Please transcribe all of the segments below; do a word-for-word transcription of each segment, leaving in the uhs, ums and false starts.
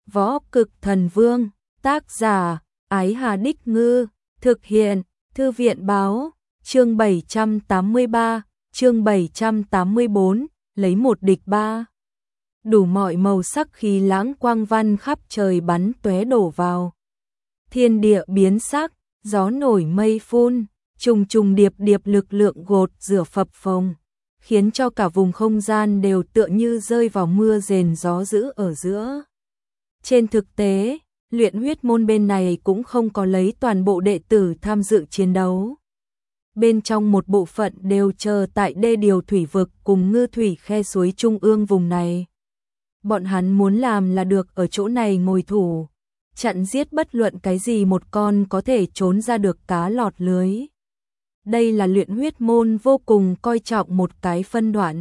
Võ Cực Thần Vương, tác giả, Ái Hà Đích Ngư, thực hiện, Thư viện Báo, chương bảy trăm tám mươi ba, chương bảy trăm tám mươi bốn, lấy một địch ba. Đủ mọi màu sắc khí lãng quang văn khắp trời bắn tóe đổ vào. Thiên địa biến sắc, gió nổi mây phun, trùng trùng điệp điệp lực lượng gột rửa phập phồng, khiến cho cả vùng không gian đều tựa như rơi vào mưa rền gió dữ ở giữa. Trên thực tế, luyện huyết môn bên này cũng không có lấy toàn bộ đệ tử tham dự chiến đấu. Bên trong một bộ phận đều chờ tại đê điều thủy vực cùng ngư thủy khe suối trung ương vùng này. Bọn hắn muốn làm là được ở chỗ này ngồi thủ, chặn giết bất luận cái gì một con có thể trốn ra được cá lọt lưới. Đây là luyện huyết môn vô cùng coi trọng một cái phân đoạn.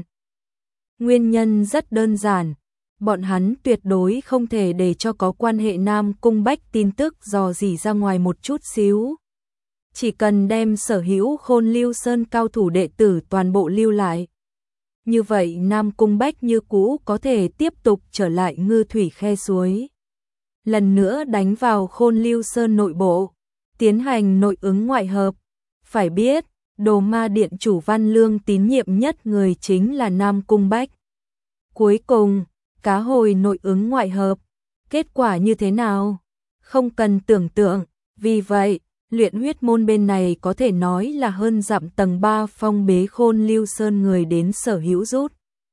Nguyên nhân rất đơn giản, bọn hắn tuyệt đối không thể để cho có quan hệ Nam Cung Bách tin tức dò dỉ ra ngoài một chút xíu. Chỉ cần đem sở hữu Khôn Lưu Sơn cao thủ đệ tử toàn bộ lưu lại. Như vậy Nam Cung Bách như cũ có thể tiếp tục trở lại ngư thủy khe suối. Lần nữa đánh vào Khôn Lưu Sơn nội bộ, tiến hành nội ứng ngoại hợp. Phải biết, Đồ Ma Điện chủ Văn Lương tín nhiệm nhất người chính là Nam Cung Bách. Cuối cùng, cá hồi nội ứng ngoại hợp, kết quả như thế nào? Không cần tưởng tượng, vì vậy, luyện huyết môn bên này có thể nói là hơn dặm tầng ba phong bế Khôn Lưu Sơn người đến sở hữu rút.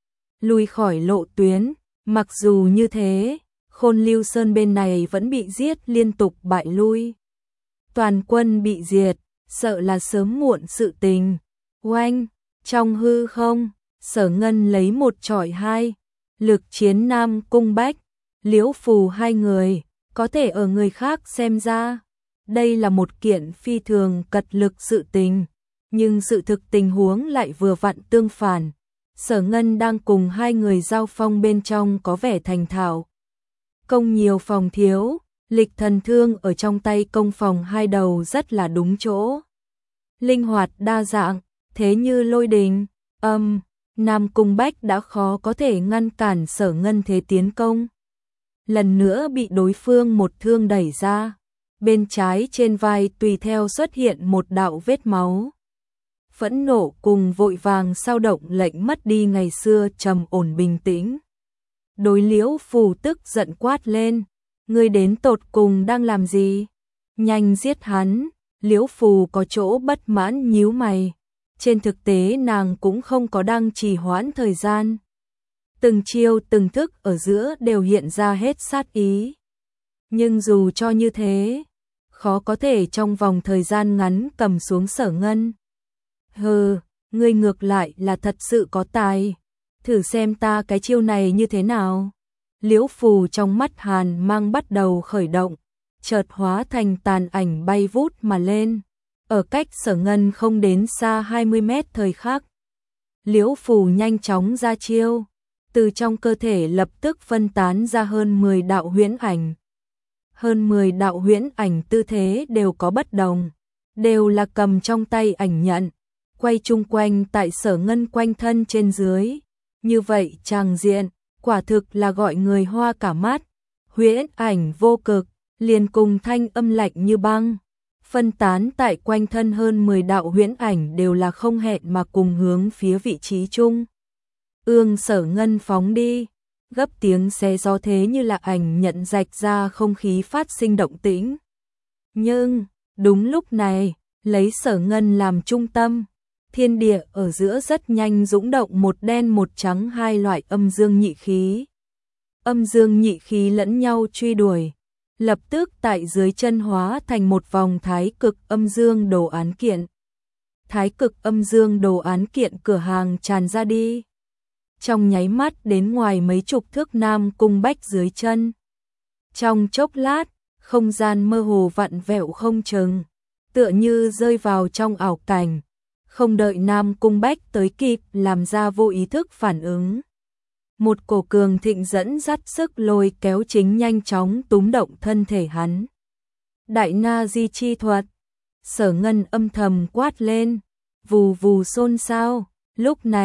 Lùi khỏi lộ tuyến, mặc dù như thế, Khôn Lưu Sơn bên này vẫn bị giết liên tục bại lui. Toàn quân bị diệt, sợ là sớm muộn sự tình. Oanh, trong hư không, Sở Ngân lấy một chọi hai, lực chiến Nam Cung Bách, Liễu Phù hai người, có thể ở người khác xem ra. Đây là một kiện phi thường cật lực sự tình, nhưng sự thực tình huống lại vừa vặn tương phản. Sở Ngân đang cùng hai người giao phong bên trong có vẻ thành thạo. Công nhiều phòng thiếu, lịch thần thương ở trong tay công phòng hai đầu rất là đúng chỗ. Linh hoạt đa dạng, thế như lôi đình, âm, Nam Cung Bách đã khó có thể ngăn cản Sở Ngân thế tiến công. Lần nữa bị đối phương một thương đẩy ra, bên trái trên vai tùy theo xuất hiện một đạo vết máu. Phẫn nộ cùng vội vàng sao động lệnh mất đi ngày xưa trầm ổn bình tĩnh. Đối Liễu Phù tức giận quát lên, ngươi đến tột cùng đang làm gì? Nhanh giết hắn. Liễu Phù có chỗ bất mãn nhíu mày. Trên thực tế nàng cũng không có đang trì hoãn thời gian. Từng chiêu từng thức ở giữa đều hiện ra hết sát ý. Nhưng dù cho như thế, khó có thể trong vòng thời gian ngắn cầm xuống Sở Ngân. Hừ, ngươi ngược lại là thật sự có tài. Thử xem ta cái chiêu này như thế nào. Liễu Phù trong mắt hàn mang bắt đầu khởi động, chợt hóa thành tàn ảnh bay vút mà lên. Ở cách Sở Ngân không đến xa hai mươi mét thời khắc. Liễu Phù nhanh chóng ra chiêu, từ trong cơ thể lập tức phân tán ra hơn mười đạo huyễn ảnh. Hơn mười đạo huyễn ảnh tư thế đều có bất đồng, đều là cầm trong tay ảnh nhận, quay chung quanh tại Sở Ngân quanh thân trên dưới. Như vậy tràng diện, quả thực là gọi người hoa cả mắt. Huyễn ảnh vô cực, liền cùng thanh âm lạnh như băng, phân tán tại quanh thân hơn mười đạo huyễn ảnh đều là không hẹn mà cùng hướng phía vị trí chung. Ương Sở Ngân phóng đi, gấp tiếng xé gió thế như là ảnh nhận rạch ra không khí phát sinh động tĩnh. Nhưng, đúng lúc này, lấy Sở Ngân làm trung tâm, thiên địa ở giữa rất nhanh dũng động một đen một trắng hai loại âm dương nhị khí. Âm dương nhị khí lẫn nhau truy đuổi, lập tức tại dưới chân hóa thành một vòng thái cực âm dương đồ án kiện. Thái cực âm dương đồ án kiện cửa hàng tràn ra đi. Trong nháy mắt đến ngoài mấy chục thước Nam Cung Bách dưới chân. Trong chốc lát, không gian mơ hồ vặn vẹo không chừng, tựa như rơi vào trong ảo cảnh. Không đợi Nam Cung Bách tới kịp làm ra vô ý thức phản ứng. Một cổ cường thịnh dẫn dắt sức lôi kéo chính nhanh chóng túm động thân thể hắn. Đại Na Di chi thuật. Sở Ngân âm thầm quát lên, vù vù xôn xao. Lúc này,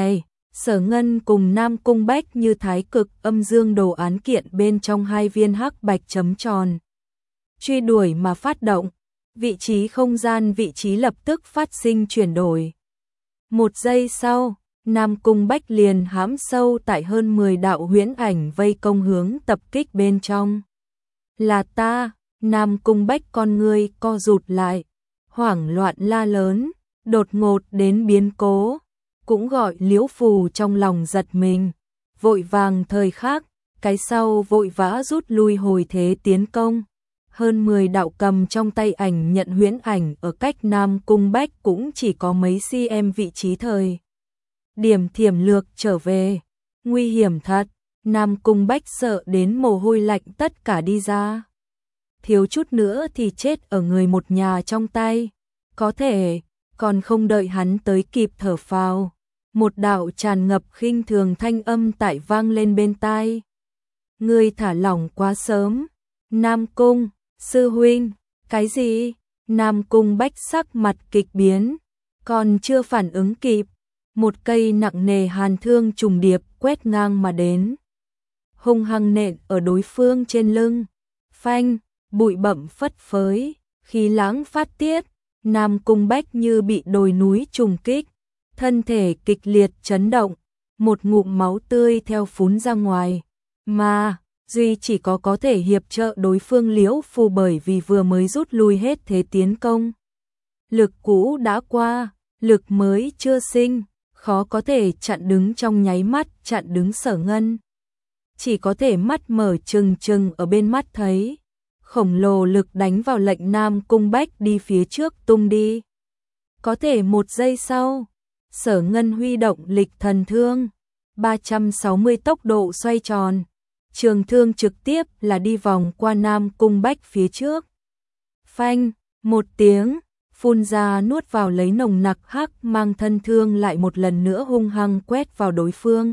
Sở Ngân cùng Nam Cung Bách như thái cực âm dương đồ án kiện bên trong hai viên hắc bạch chấm tròn. Truy đuổi mà phát động, vị trí không gian vị trí lập tức phát sinh chuyển đổi. Một giây sau, Nam Cung Bách liền hãm sâu tại hơn mười đạo huyễn ảnh vây công hướng tập kích bên trong. Là ta, Nam Cung Bách con ngươi co rụt lại, hoảng loạn la lớn, đột ngột đến biến cố, cũng gọi Liễu Phù trong lòng giật mình, vội vàng thời khắc, cái sau vội vã rút lui hồi thế tiến công. Hơn mười đạo cầm trong tay ảnh nhận huyễn ảnh ở cách Nam Cung Bách cũng chỉ có mấy cm vị trí thời. Điểm thiểm lược trở về, nguy hiểm thật, Nam Cung Bách sợ đến mồ hôi lạnh tất cả đi ra. Thiếu chút nữa thì chết ở người một nhà trong tay, có thể, còn không đợi hắn tới kịp thở phào. Một đạo tràn ngập khinh thường thanh âm tại vang lên bên tai. Ngươi thả lỏng quá sớm, Nam Cung, sư huynh, cái gì? Nam Cung Bách sắc mặt kịch biến, còn chưa phản ứng kịp, một cây nặng nề hàn thương trùng điệp quét ngang mà đến. Hung hăng nện ở đối phương trên lưng, phanh, bụi bặm phất phới, khí lãng phát tiết, Nam Cung Bách như bị đồi núi trùng kích, thân thể kịch liệt chấn động, một ngụm máu tươi theo phún ra ngoài, mà duy chỉ có có thể hiệp trợ đối phương Liễu Phù bởi vì vừa mới rút lui hết thế tiến công. Lực cũ đã qua, lực mới chưa sinh, khó có thể chặn đứng trong nháy mắt, chặn đứng Sở Ngân. Chỉ có thể mắt mở trừng trừng ở bên mắt thấy, khổng lồ lực đánh vào lệnh Nam Cung Bách đi phía trước tung đi. Có thể một giây sau, Sở Ngân huy động lịch thần thương, ba trăm sáu mươi tốc độ xoay tròn, trường thương trực tiếp là đi vòng qua Nam Cung Bách phía trước. Phanh, một tiếng, phun ra nuốt vào lấy nồng nặc hắc mang thân thương lại một lần nữa hung hăng quét vào đối phương.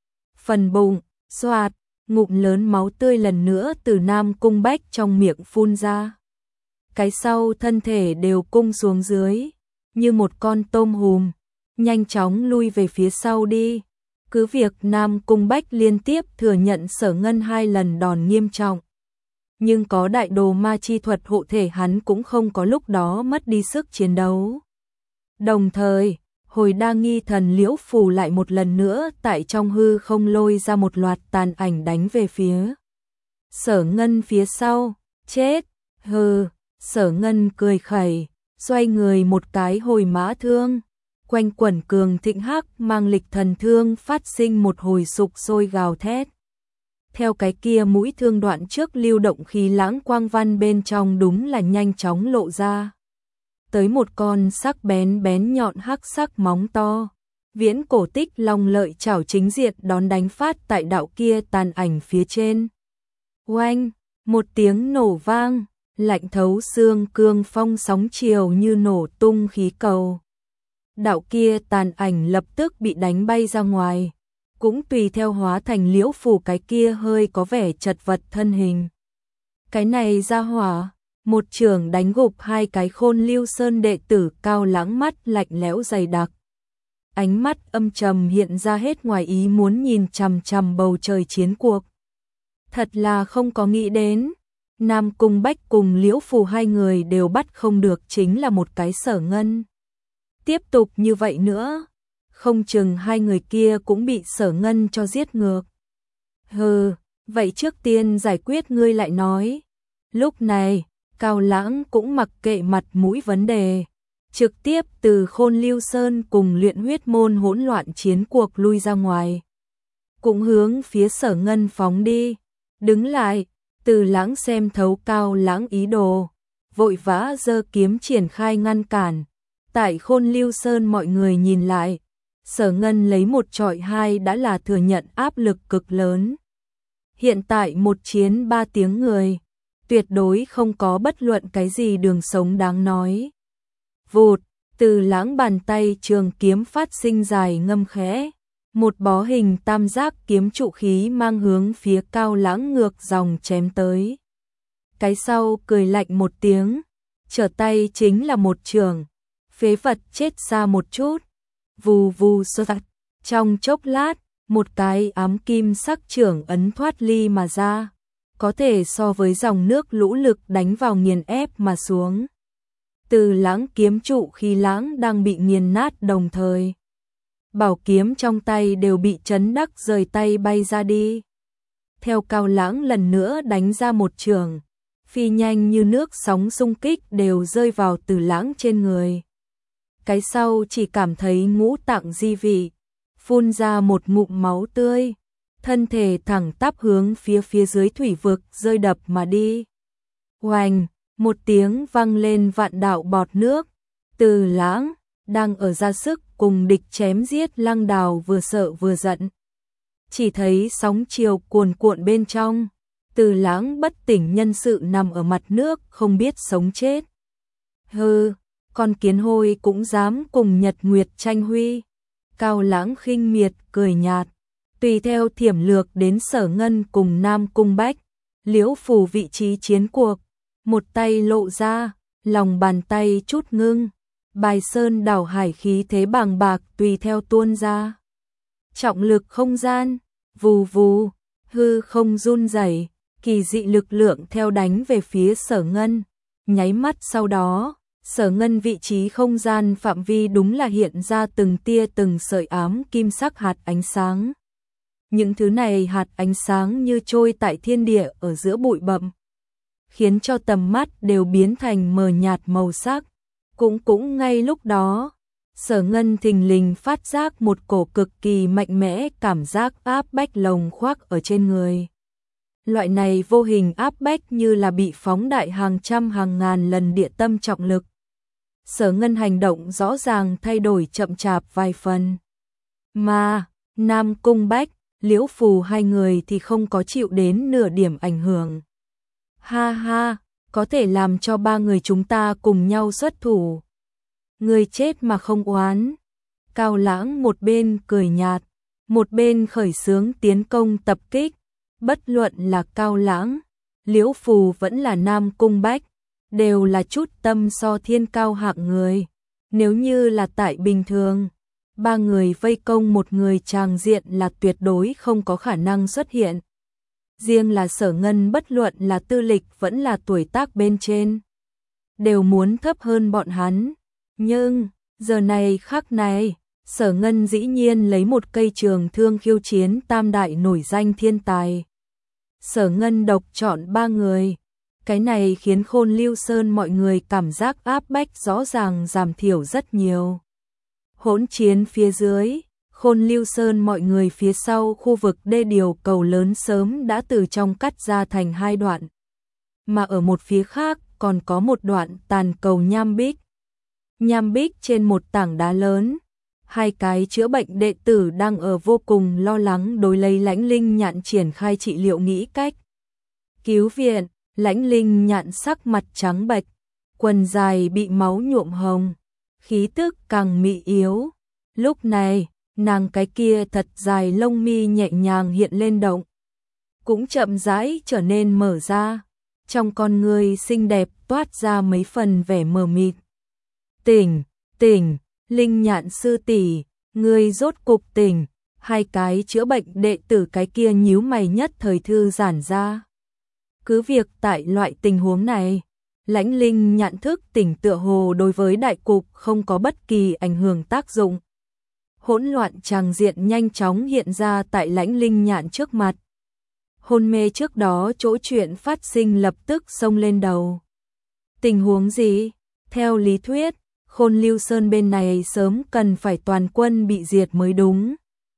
Phần bụng, xoạt, ngụm lớn máu tươi lần nữa từ Nam Cung Bách trong miệng phun ra. Cái sau thân thể đều cung xuống dưới, như một con tôm hùm, nhanh chóng lui về phía sau đi. Cứ việc Nam Cung Bách liên tiếp thừa nhận Sở Ngân hai lần đòn nghiêm trọng, nhưng có đại đồ ma chi thuật hộ thể hắn cũng không có lúc đó mất đi sức chiến đấu. Đồng thời, hồi đa nghi thần Liễu Phù lại một lần nữa tại trong hư không lôi ra một loạt tàn ảnh đánh về phía Sở Ngân phía sau. Chết, hừ, Sở Ngân cười khẩy, xoay người một cái hồi mã thương, quanh quẩn cường thịnh hắc mang lịch thần thương phát sinh một hồi sục sôi gào thét. Theo cái kia mũi thương đoạn trước lưu động khí lãng quang văn bên trong đúng là nhanh chóng lộ ra. Tới một con sắc bén bén nhọn hắc sắc móng to, viễn cổ tích long lợi chảo chính diện đón đánh phát tại đạo kia tàn ảnh phía trên. Oanh, một tiếng nổ vang, lạnh thấu xương cương phong sóng chiều như nổ tung khí cầu. Đạo kia tàn ảnh lập tức bị đánh bay ra ngoài, cũng tùy theo hóa thành Liễu Phù cái kia hơi có vẻ chật vật thân hình. Cái này ra hỏa, một trường đánh gục hai cái Khôn Lưu Sơn đệ tử Cao Lãng mắt lạnh lẽo dày đặc. Ánh mắt âm trầm hiện ra hết ngoài ý muốn nhìn chằm chằm bầu trời chiến cuộc. Thật là không có nghĩ đến, Nam Cung Bách cùng Liễu Phù hai người đều bắt không được chính là một cái Sở Ngân. Tiếp tục như vậy nữa, không chừng hai người kia cũng bị Sở Ngân cho giết ngược. Hừ, vậy trước tiên giải quyết ngươi lại nói. Lúc này, Cao Lãng cũng mặc kệ mặt mũi vấn đề, trực tiếp từ Khôn Lưu Sơn cùng Luyện Huyết Môn hỗn loạn chiến cuộc lui ra ngoài, cũng hướng phía Sở Ngân phóng đi. Đứng lại, Từ Lãng xem thấu Cao Lãng ý đồ, vội vã giơ kiếm triển khai ngăn cản. Tại Khôn Lưu Sơn mọi người nhìn lại, Sở Ngân lấy một trọi hai đã là thừa nhận áp lực cực lớn. Hiện tại một chiến ba tiếng người, tuyệt đối không có bất luận cái gì đường sống đáng nói. Vụt, Từ Lãng bàn tay trường kiếm phát sinh dài ngâm khẽ, một bó hình tam giác kiếm trụ khí mang hướng phía Cao Lãng ngược dòng chém tới. Cái sau cười lạnh một tiếng, trở tay chính là một trường, phế vật chết xa một chút, vù vù sơ tạch, Trong chốc lát, một cái ám kim sắc trưởng ấn thoát ly mà ra, có thể so với dòng nước lũ lực đánh vào nghiền ép mà xuống. Từ Lãng kiếm trụ khi Lãng đang bị nghiền nát đồng thời. Bảo kiếm trong tay đều bị chấn đắc rời tay bay ra đi. Theo Cao Lãng lần nữa đánh ra một trường, phi nhanh như nước sóng xung kích đều rơi vào Từ Lãng trên người. Cái sau chỉ cảm thấy ngũ tạng di vị, phun ra một ngụm máu tươi, thân thể thẳng tắp hướng phía phía dưới thủy vực rơi đập mà đi. Oành, một tiếng vang lên vạn đạo bọt nước. Từ Lãng đang ở ra sức cùng địch chém giết Lăng Đào vừa sợ vừa giận. Chỉ thấy sóng chiều cuồn cuộn bên trong, Từ Lãng bất tỉnh nhân sự nằm ở mặt nước không biết sống chết. Hừ, con kiến hôi cũng dám cùng Nhật Nguyệt tranh huy. Cao Lãng khinh miệt cười nhạt, tùy theo thiểm lược đến Sở Ngân cùng Nam Cung Bách, liễu phù vị trí chiến cuộc, một tay lộ ra, lòng bàn tay chút ngưng, bài sơn đảo hải khí thế bàng bạc tùy theo tuôn ra. Trọng lực không gian, vù vù, hư không run rẩy, kỳ dị lực lượng theo đánh về phía Sở Ngân, nháy mắt sau đó. Sở Ngân vị trí không gian phạm vi đúng là hiện ra từng tia từng sợi ám kim sắc hạt ánh sáng. Những thứ này hạt ánh sáng như trôi tại thiên địa ở giữa bụi bặm, khiến cho tầm mắt đều biến thành mờ nhạt màu sắc. Cũng cũng ngay lúc đó, Sở Ngân thình lình phát giác một cổ cực kỳ mạnh mẽ cảm giác áp bách lồng khoác ở trên người. Loại này vô hình áp bách như là bị phóng đại hàng trăm hàng ngàn lần địa tâm trọng lực. Sở Ngân hành động rõ ràng thay đổi chậm chạp vài phần. Mà, Nam Cung Bách, liễu phù hai người thì không có chịu đến nửa điểm ảnh hưởng. Ha ha, có thể làm cho ba người chúng ta cùng nhau xuất thủ. Người chết mà không oán. Cao Lãng một bên cười nhạt, một bên khởi xướng tiến công tập kích. Bất luận là Cao Lãng, liễu phù vẫn là Nam Cung Bách, đều là chút tâm so thiên cao hạng người. Nếu như là tại bình thường, ba người vây công một người tràng diện là tuyệt đối không có khả năng xuất hiện. Riêng là Sở Ngân bất luận là tư lịch vẫn là tuổi tác bên trên, đều muốn thấp hơn bọn hắn. Nhưng, giờ này khắc này, Sở Ngân dĩ nhiên lấy một cây trường thương khiêu chiến tam đại nổi danh thiên tài. Sở Ngân độc chọn ba người. Cái này khiến Khôn Lưu Sơn mọi người cảm giác áp bách rõ ràng giảm thiểu rất nhiều. Hỗn chiến phía dưới, Khôn Lưu Sơn mọi người phía sau khu vực đê điều cầu lớn sớm đã từ trong cắt ra thành hai đoạn. Mà ở một phía khác còn có một đoạn tàn cầu nham bích. Nham bích trên một tảng đá lớn, hai cái chữa bệnh đệ tử đang ở vô cùng lo lắng đối lấy Lãnh Linh Nhạn triển khai trị liệu nghĩ cách cứu viện. Lãnh Linh Nhạn sắc mặt trắng bệch, quần dài bị máu nhuộm hồng, khí tức càng mị yếu. Lúc này, nàng cái kia thật dài lông mi nhẹ nhàng hiện lên động, cũng chậm rãi trở nên mở ra, trong con người xinh đẹp toát ra mấy phần vẻ mờ mịt. Tỉnh, tỉnh, Linh Nhạn sư tỷ, ngươi rốt cục tỉnh. Hai cái chữa bệnh đệ tử cái kia nhíu mày nhất thời thư giãn ra. Cứ việc tại loại tình huống này, Lãnh Linh Nhạn thức tỉnh tựa hồ đối với đại cục không có bất kỳ ảnh hưởng tác dụng. Hỗn loạn tràng diện nhanh chóng hiện ra tại Lãnh Linh Nhạn trước mặt. Hôn mê trước đó chỗ chuyện phát sinh lập tức xông lên đầu. Tình huống gì? Theo lý thuyết, Khôn Lưu Sơn bên này sớm cần phải toàn quân bị diệt mới đúng.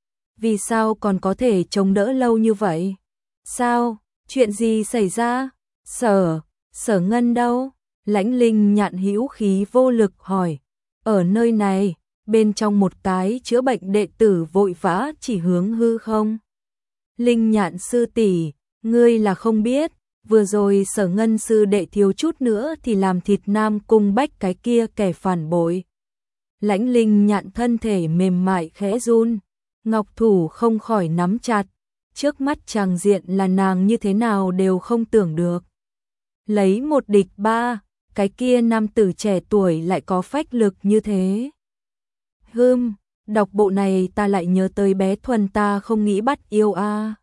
Vì sao còn có thể chống đỡ lâu như vậy? Sao? Chuyện gì xảy ra? Sở, Sở Ngân đâu? Lãnh Linh Nhạn hữu khí vô lực hỏi. Ở nơi này, bên trong một cái chữa bệnh đệ tử vội vã chỉ hướng hư không. Linh Nhạn sư tỷ, ngươi là không biết, vừa rồi Sở Ngân sư đệ thiếu chút nữa thì làm thịt Nam Cung Bách cái kia kẻ phản bội. Lãnh Linh Nhạn thân thể mềm mại khẽ run, ngọc thủ không khỏi nắm chặt. Trước mắt tràng diện là nàng như thế nào đều không tưởng được. Lấy một địch ba, cái kia nam tử trẻ tuổi lại có phách lực như thế. Hừm, Đọc bộ này ta lại nhớ tới bé Thuần ta không nghĩ bắt yêu a.